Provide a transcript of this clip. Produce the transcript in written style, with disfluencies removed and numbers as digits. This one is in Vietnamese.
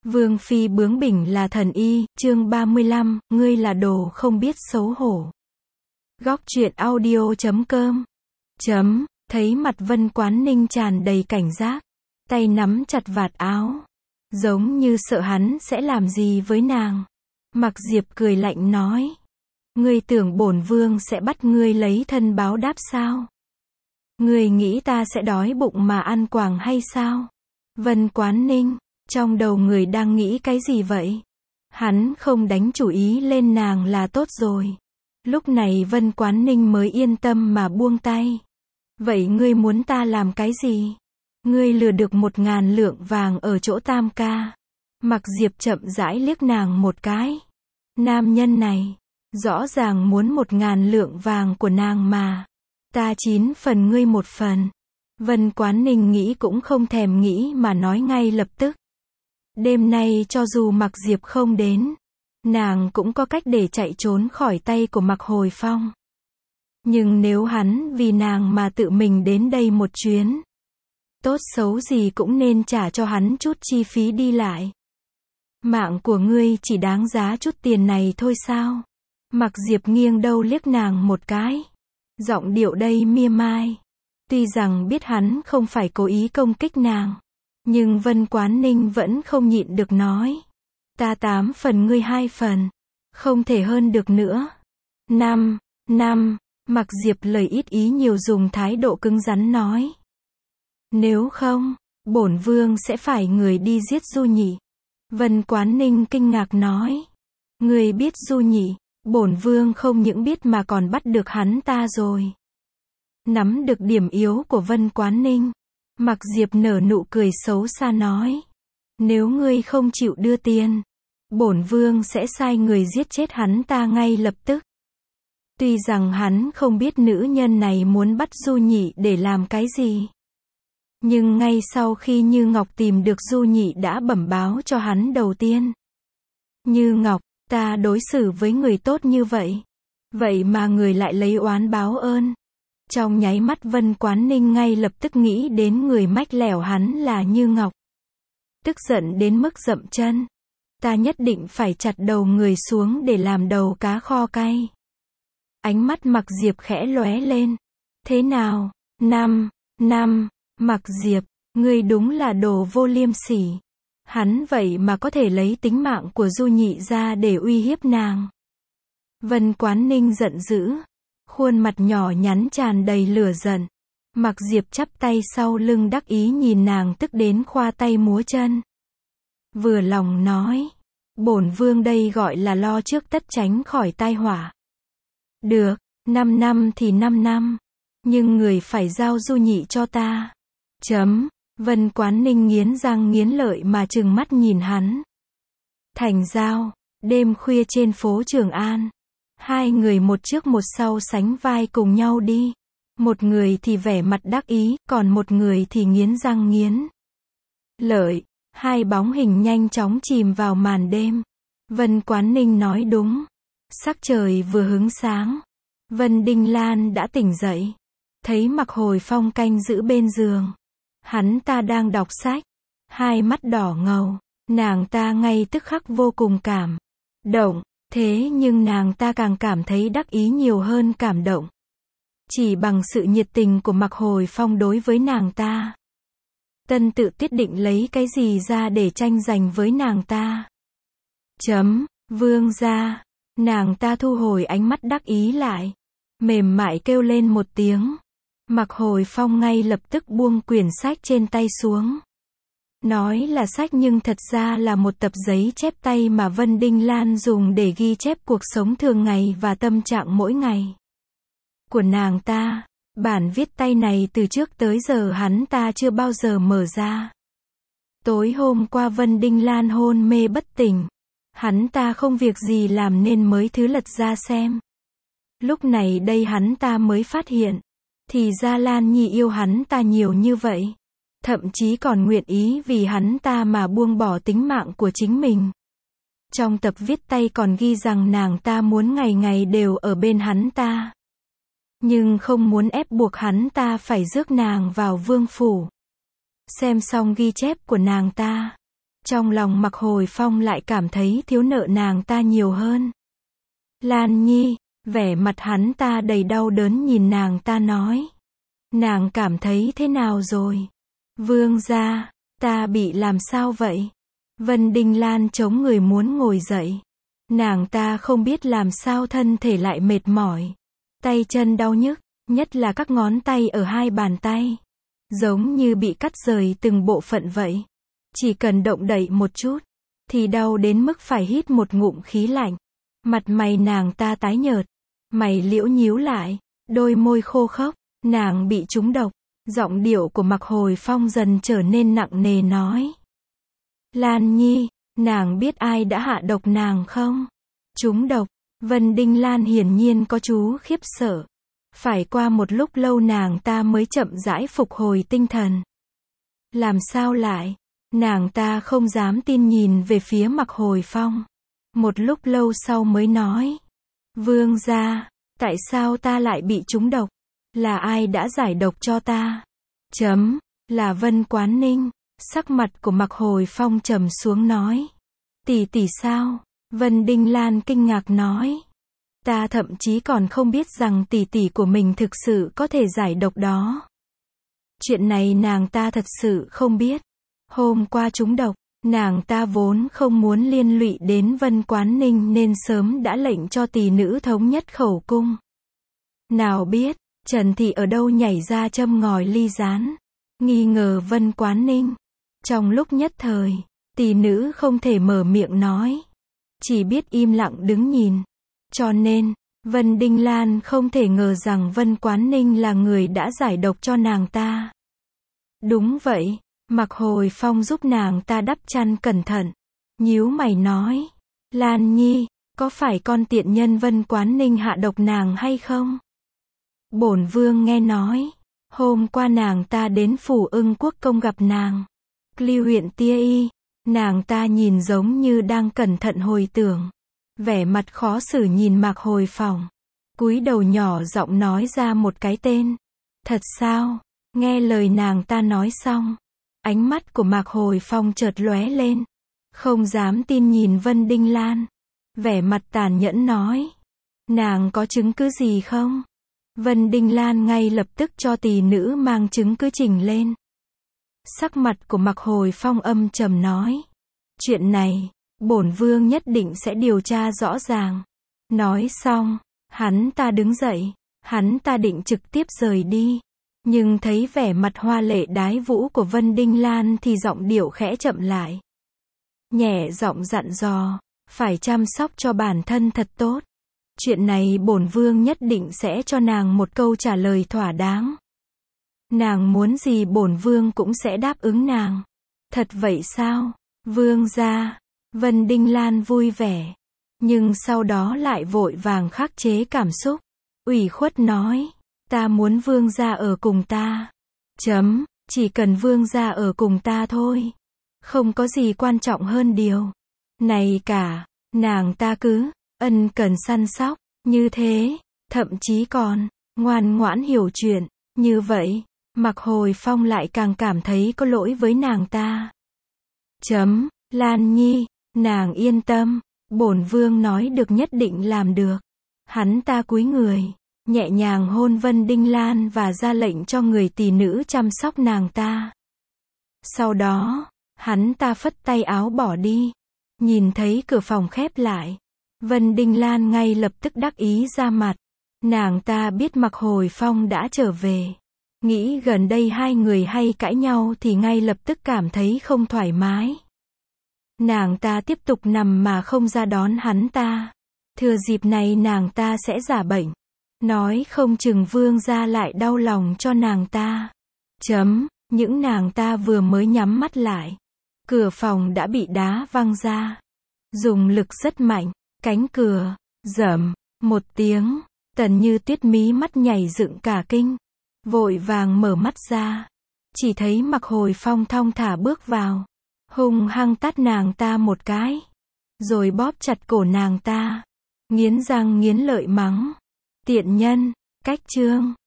Vương phi bướng bỉnh là thần y, chương 35, ngươi là đồ không biết xấu hổ. Góc truyện audio.com. Thấy mặt Vân Quán Ninh tràn đầy cảnh giác, tay nắm chặt vạt áo, giống như sợ hắn sẽ làm gì với nàng. Mặc Diệp cười lạnh nói, ngươi tưởng bổn vương sẽ bắt ngươi lấy thân báo đáp sao? Ngươi nghĩ ta sẽ đói bụng mà ăn quàng hay sao? Vân Quán Ninh, trong đầu người đang nghĩ cái gì vậy? Hắn không đánh chủ ý lên nàng là tốt rồi. Lúc này Vân Quán Ninh mới yên tâm mà buông tay. Vậy ngươi muốn ta làm cái gì? Ngươi lừa được 1.000 lượng vàng ở chỗ Tam ca. Mặc Diệp chậm rãi liếc nàng một cái. Nam nhân này, rõ ràng muốn 1.000 lượng vàng của nàng mà. Ta 9 phần ngươi 1 phần. Vân Quán Ninh nghĩ cũng không thèm nghĩ mà nói ngay lập tức. Đêm nay cho dù Mặc Diệp không đến, nàng cũng có cách để chạy trốn khỏi tay của Mặc Hồi Phong. Nhưng nếu hắn vì nàng mà tự mình đến đây một chuyến, tốt xấu gì cũng nên trả cho hắn chút chi phí đi lại. Mạng của ngươi chỉ đáng giá chút tiền này thôi sao? Mặc Diệp nghiêng đầu liếc nàng một cái. Giọng điệu đây mỉa mai. Tuy rằng biết hắn không phải cố ý công kích nàng, nhưng Vân Quán Ninh vẫn không nhịn được nói. Ta 8 phần ngươi 2 phần. Không thể hơn được nữa. 5. Mặc Diệp lời ít ý nhiều dùng thái độ cứng rắn nói. Nếu không, bổn vương sẽ phải người đi giết Du Nhị. Vân Quán Ninh kinh ngạc nói. Người biết Du Nhị, bổn vương không những biết mà còn bắt được hắn ta rồi. Nắm được điểm yếu của Vân Quán Ninh, Mặc Diệp nở nụ cười xấu xa nói. Nếu ngươi không chịu đưa tiền, bổn vương sẽ sai người giết chết hắn ta ngay lập tức. Tuy rằng hắn không biết nữ nhân này muốn bắt Du Nhị để làm cái gì, nhưng ngay sau khi Như Ngọc tìm được Du Nhị đã bẩm báo cho hắn đầu tiên. Như Ngọc, ta đối xử với người tốt như vậy, vậy mà người lại lấy oán báo ơn. Trong nháy mắt Vân Quán Ninh ngay lập tức nghĩ đến người mách lẻo hắn là Như Ngọc. Tức giận đến mức dậm chân. Ta nhất định phải chặt đầu người xuống để làm đầu cá kho cay. Ánh mắt Mặc Diệp khẽ lóe lên. Thế nào? 5. Mặc Diệp, ngươi đúng là đồ vô liêm sỉ. Hắn vậy mà có thể lấy tính mạng của Du Nhị ra để uy hiếp nàng. Vân Quán Ninh giận dữ. Khuôn mặt nhỏ nhắn tràn đầy lửa giận. Mặc Diệp chắp tay sau lưng đắc ý nhìn nàng tức đến khoa tay múa chân. Vừa lòng nói. Bổn vương đây gọi là lo trước tất tránh khỏi tai họa. Được, 5 năm thì 5 năm. Nhưng người phải giao Du Nhị cho ta. Vân Quán Ninh nghiến răng nghiến lợi mà trừng mắt nhìn hắn. Thành giao, đêm khuya trên phố Trường An. Hai người một trước một sau sánh vai cùng nhau đi. Một người thì vẻ mặt đắc ý, còn một người thì nghiến răng nghiến lợi. Hai bóng hình nhanh chóng chìm vào màn đêm. Vân Quán Ninh nói đúng. Sắc trời vừa hứng sáng. Vân Đinh Lan đã tỉnh dậy. Thấy Mặc Hồi Phong canh giữ bên giường. Hắn ta đang đọc sách. Hai mắt đỏ ngầu. Nàng ta ngay tức khắc vô cùng cảm động. Thế nhưng nàng ta càng cảm thấy đắc ý nhiều hơn cảm động. Chỉ bằng sự nhiệt tình của Mặc Hồi Phong đối với nàng ta. Tân Tự Tiết định lấy cái gì ra để tranh giành với nàng ta. Vương gia. Nàng ta thu hồi ánh mắt đắc ý lại. Mềm mại kêu lên một tiếng. Mặc Hồi Phong ngay lập tức buông quyển sách trên tay xuống. Nói là sách nhưng thật ra là một tập giấy chép tay mà Vân Đinh Lan dùng để ghi chép cuộc sống thường ngày và tâm trạng mỗi ngày của nàng ta. Bản viết tay này từ trước tới giờ hắn ta chưa bao giờ mở ra. Tối hôm qua Vân Đinh Lan hôn mê bất tỉnh. Hắn ta không việc gì làm nên mới thứ lật ra xem. Lúc này đây hắn ta mới phát hiện. Thì ra Lan Nhi yêu hắn ta nhiều như vậy. Thậm chí còn nguyện ý vì hắn ta mà buông bỏ tính mạng của chính mình. Trong tập viết tay còn ghi rằng nàng ta muốn ngày ngày đều ở bên hắn ta. Nhưng không muốn ép buộc hắn ta phải rước nàng vào vương phủ. Xem xong ghi chép của nàng ta. Trong lòng Mạc Hồi Phong lại cảm thấy thiếu nợ nàng ta nhiều hơn. Lan Nhi, vẻ mặt hắn ta đầy đau đớn nhìn nàng ta nói. Nàng cảm thấy thế nào rồi? Vương gia, ta bị làm sao vậy? Vân Đinh Lan chống người muốn ngồi dậy. Nàng ta không biết làm sao thân thể lại mệt mỏi. Tay chân đau nhức, nhất là các ngón tay ở hai bàn tay. Giống như bị cắt rời từng bộ phận vậy. Chỉ cần động đậy một chút, thì đau đến mức phải hít một ngụm khí lạnh. Mặt mày nàng ta tái nhợt, mày liễu nhíu lại, đôi môi khô khốc, nàng bị trúng độc. Giọng điệu của Mạc Hồi Phong dần trở nên nặng nề nói. Lan Nhi, nàng biết ai đã hạ độc nàng không? Trúng độc, Vân Đinh Lan hiển nhiên có chú khiếp sợ. Phải qua một lúc lâu nàng ta mới chậm rãi phục hồi tinh thần. Làm sao lại? Nàng ta không dám tin nhìn về phía Mạc Hồi Phong. Một lúc lâu sau mới nói. Vương gia, tại sao ta lại bị trúng độc? Là ai đã giải độc cho ta? Là Vân Quán Ninh. Sắc mặt của Mạc Hồi Phong trầm xuống nói. Tỷ tỷ sao? Vân Đinh Lan kinh ngạc nói. Ta thậm chí còn không biết rằng tỷ tỷ của mình thực sự có thể giải độc đó. Chuyện này nàng ta thật sự không biết. Hôm qua trúng độc, nàng ta vốn không muốn liên lụy đến Vân Quán Ninh nên sớm đã lệnh cho tỷ nữ thống nhất khẩu cung. Nào biết, Trần Thị ở đâu nhảy ra châm ngòi ly gián, nghi ngờ Vân Quán Ninh. Trong lúc nhất thời, tỷ nữ không thể mở miệng nói, chỉ biết im lặng đứng nhìn. Cho nên, Vân Đinh Lan không thể ngờ rằng Vân Quán Ninh là người đã giải độc cho nàng ta. Đúng vậy, Mạc Hồi Phong giúp nàng ta đắp chăn cẩn thận, nhíu mày nói. Lan Nhi, có phải con tiện nhân Vân Quán Ninh hạ độc nàng hay không? Bổn vương nghe nói, hôm qua nàng ta đến phủ Ưng Quốc công gặp nàng. Cly huyện Tia Y, nàng ta nhìn giống như đang cẩn thận hồi tưởng. Vẻ mặt khó xử nhìn Mạc Hồi Phong, cúi đầu nhỏ giọng nói ra một cái tên. Thật sao? Nghe lời nàng ta nói xong, ánh mắt của Mạc Hồi Phong chợt lóe lên, không dám tin nhìn Vân Đinh Lan, vẻ mặt tàn nhẫn nói. Nàng có chứng cứ gì không? Vân Đinh Lan ngay lập tức cho tỷ nữ mang chứng cứ trình lên. Sắc mặt của Mạc Hồi Phong âm trầm nói. Chuyện này, bổn vương nhất định sẽ điều tra rõ ràng. Nói xong, hắn ta đứng dậy, hắn ta định trực tiếp rời đi. Nhưng thấy vẻ mặt hoa lệ đái vũ của Vân Đinh Lan thì giọng điệu khẽ chậm lại. Nhẹ giọng dặn dò, phải chăm sóc cho bản thân thật tốt. Chuyện này bổn vương nhất định sẽ cho nàng một câu trả lời thỏa đáng. Nàng muốn gì bổn vương cũng sẽ đáp ứng nàng. Thật vậy sao? Vương gia. Vân Đinh Lan vui vẻ, nhưng sau đó lại vội vàng khắc chế cảm xúc, ủy khuất nói. Ta muốn vương gia ở cùng ta. Chỉ cần vương gia ở cùng ta thôi. Không có gì quan trọng hơn điều này cả. Nàng ta cứ ân cần săn sóc như thế, thậm chí còn ngoan ngoãn hiểu chuyện. Như vậy, Mạc Hồi Phong lại càng cảm thấy có lỗi với nàng ta. Lan Nhi, nàng yên tâm, bổn vương nói được nhất định làm được. Hắn ta cúi người, nhẹ nhàng hôn Vân Đinh Lan và ra lệnh cho người tỷ nữ chăm sóc nàng ta. Sau đó, hắn ta phất tay áo bỏ đi. Nhìn thấy cửa phòng khép lại, Vân Đinh Lan ngay lập tức đắc ý ra mặt. Nàng ta biết Mạc Hồi Phong đã trở về. Nghĩ gần đây hai người hay cãi nhau thì ngay lập tức cảm thấy không thoải mái. Nàng ta tiếp tục nằm mà không ra đón hắn ta. Thừa dịp này nàng ta sẽ giả bệnh. Nói không chừng vương gia lại đau lòng cho nàng ta. Những nàng ta vừa mới nhắm mắt lại, cửa phòng đã bị đá văng ra. Dùng lực rất mạnh, cánh cửa, rầm, một tiếng, Tần Như Tuyết mí mắt nhảy dựng cả kinh. Vội vàng mở mắt ra. Chỉ thấy Mạc Hồi Phong thong thả bước vào. Hung hăng tát nàng ta một cái. Rồi bóp chặt cổ nàng ta. Nghiến răng nghiến lợi mắng. Tiện nhân, cách chương.